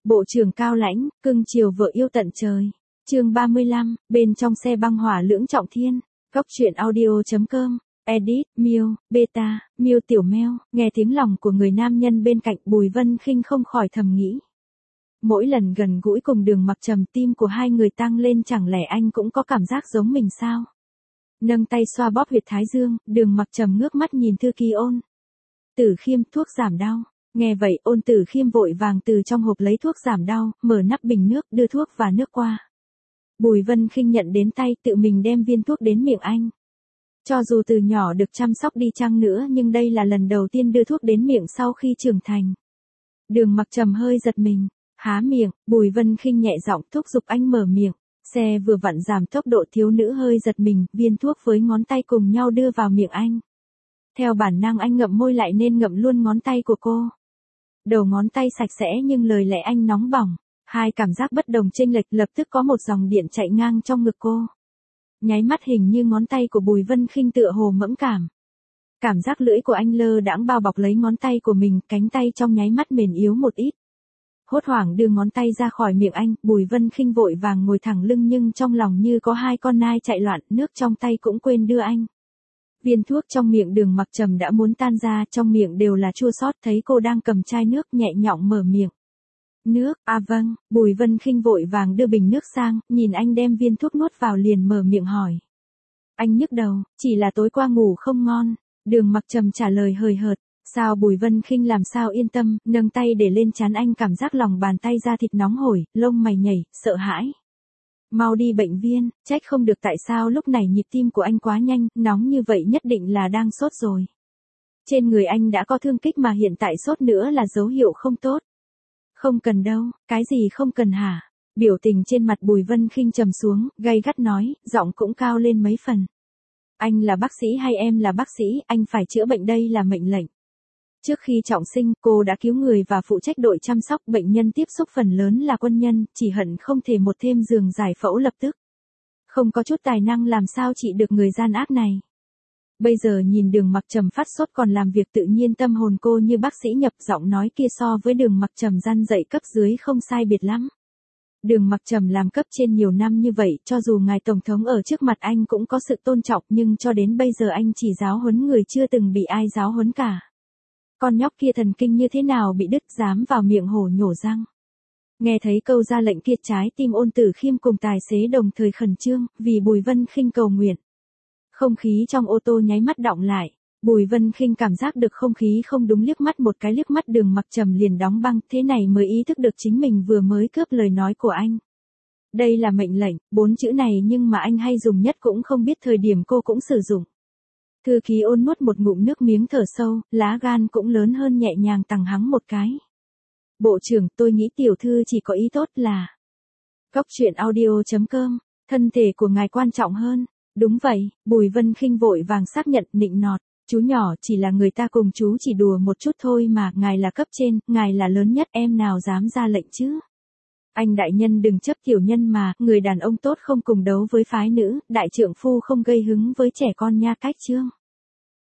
Bộ trưởng cao lãnh, cưng chiều vợ yêu tận trời. Chương 35, bên trong xe băng hỏa lưỡng trọng thiên. Góc truyện audio.com. Edit, Miêu, Beta, Miêu tiểu meo, nghe tiếng lòng của người nam nhân bên cạnh Bùi Vân Khinh không khỏi thầm nghĩ. Mỗi lần gần gũi cùng Đường Mặc Trầm tim của hai người tăng lên, chẳng lẽ anh cũng có cảm giác giống mình sao? Nâng tay xoa bóp huyệt thái dương, Đường Mặc Trầm ngước mắt nhìn thư ký Ôn Tử Khiêm, thuốc giảm đau. Nghe vậy Ôn Tử Khiêm vội vàng từ trong hộp lấy thuốc giảm đau, mở nắp bình nước, đưa thuốc và nước qua. Bùi Vân Khinh nhận đến tay, tự mình đem viên thuốc đến miệng anh. Cho dù từ nhỏ được chăm sóc đi chăng nữa nhưng đây là lần đầu tiên đưa thuốc đến miệng sau khi trưởng thành. Đường Mặc Trầm hơi giật mình, há miệng, Bùi Vân Khinh nhẹ giọng thúc giục anh mở miệng. Xe vừa vặn giảm tốc độ, thiếu nữ hơi giật mình, viên thuốc với ngón tay cùng nhau đưa vào miệng anh. Theo bản năng anh ngậm môi lại nên ngậm luôn ngón tay của cô. Đầu ngón tay sạch sẽ nhưng lời lẽ anh nóng bỏng. Hai cảm giác bất đồng chênh lệch, lập tức có một dòng điện chạy ngang trong ngực cô. Nháy mắt hình như ngón tay của Bùi Vân Khinh tựa hồ mẫn cảm. Cảm giác lưỡi của anh lơ đãng bao bọc lấy ngón tay của mình, cánh tay trong nháy mắt mềm yếu một ít. Hốt hoảng đưa ngón tay ra khỏi miệng anh, Bùi Vân Khinh vội vàng ngồi thẳng lưng nhưng trong lòng như có hai con nai chạy loạn, nước trong tay cũng quên đưa anh. Viên thuốc trong miệng Đường Mặc Trầm đã muốn tan ra, trong miệng đều là chua xót, thấy cô đang cầm chai nước nhẹ nhõm mở miệng. Nước, à vâng, Bùi Vân Khinh vội vàng đưa bình nước sang, nhìn anh đem viên thuốc nuốt vào liền mở miệng hỏi. Anh nhức đầu, chỉ là tối qua ngủ không ngon. Đường Mặc Trầm trả lời hời hợt. Sao Bùi Vân Khinh làm sao yên tâm, nâng tay để lên trán anh, cảm giác lòng bàn tay da thịt nóng hổi, lông mày nhảy, sợ hãi. Mau đi bệnh viện, trách không được tại sao lúc này nhịp tim của anh quá nhanh, nóng như vậy nhất định là đang sốt rồi. Trên người anh đã có thương tích mà hiện tại sốt nữa là dấu hiệu không tốt. Không cần đâu, cái gì không cần hả? Biểu tình trên mặt Bùi Vân Khinh trầm xuống, gay gắt nói, giọng cũng cao lên mấy phần. Anh là bác sĩ hay em là bác sĩ, anh phải chữa bệnh, đây là mệnh lệnh. Trước khi trọng sinh, cô đã cứu người và phụ trách đội chăm sóc bệnh nhân, tiếp xúc phần lớn là quân nhân, chỉ hận không thể một thêm giường giải phẫu lập tức. Không có chút tài năng làm sao trị được người gian ác này. Bây giờ nhìn Đường Mặc Trầm phát sốt còn làm việc tự nhiên, tâm hồn cô như bác sĩ nhập, giọng nói kia so với Đường Mặc Trầm gian dạy cấp dưới không sai biệt lắm. Đường Mặc Trầm làm cấp trên nhiều năm như vậy, cho dù ngài tổng thống ở trước mặt anh cũng có sự tôn trọng, nhưng cho đến bây giờ anh chỉ giáo huấn người, chưa từng bị ai giáo huấn cả. Con nhóc kia thần kinh như thế nào bị đứt, dám vào miệng hổ nhổ răng. Nghe thấy câu ra lệnh kia, trái tim Ôn Tử Khiêm cùng tài xế đồng thời khẩn trương, vì Bùi Vân Khinh cầu nguyện. Không khí trong ô tô nháy mắt đọng lại, Bùi Vân Khinh cảm giác được không khí không đúng, liếc mắt một cái, liếc mắt Đường Mặc Trầm liền đóng băng, thế này mới ý thức được chính mình vừa mới cướp lời nói của anh. Đây là mệnh lệnh, 4 chữ này nhưng mà anh hay dùng nhất cũng không biết thời điểm cô cũng sử dụng. Thư ký Ôn nuốt một ngụm nước miếng, thở sâu, lá gan cũng lớn hơn, nhẹ nhàng tằng hắng một cái. Bộ trưởng, tôi nghĩ tiểu thư chỉ có ý tốt là. Góc truyện audio.com, thân thể của ngài quan trọng hơn. Đúng vậy, Bùi Vân Khinh vội vàng xác nhận, nịnh nọt. Chú nhỏ chỉ là người ta cùng chú chỉ đùa một chút thôi mà, ngài là cấp trên, ngài là lớn nhất, em nào dám ra lệnh chứ. Anh đại nhân đừng chấp tiểu nhân mà, người đàn ông tốt không cùng đấu với phái nữ, đại trượng phu không gây hứng với trẻ con nha, cách chương.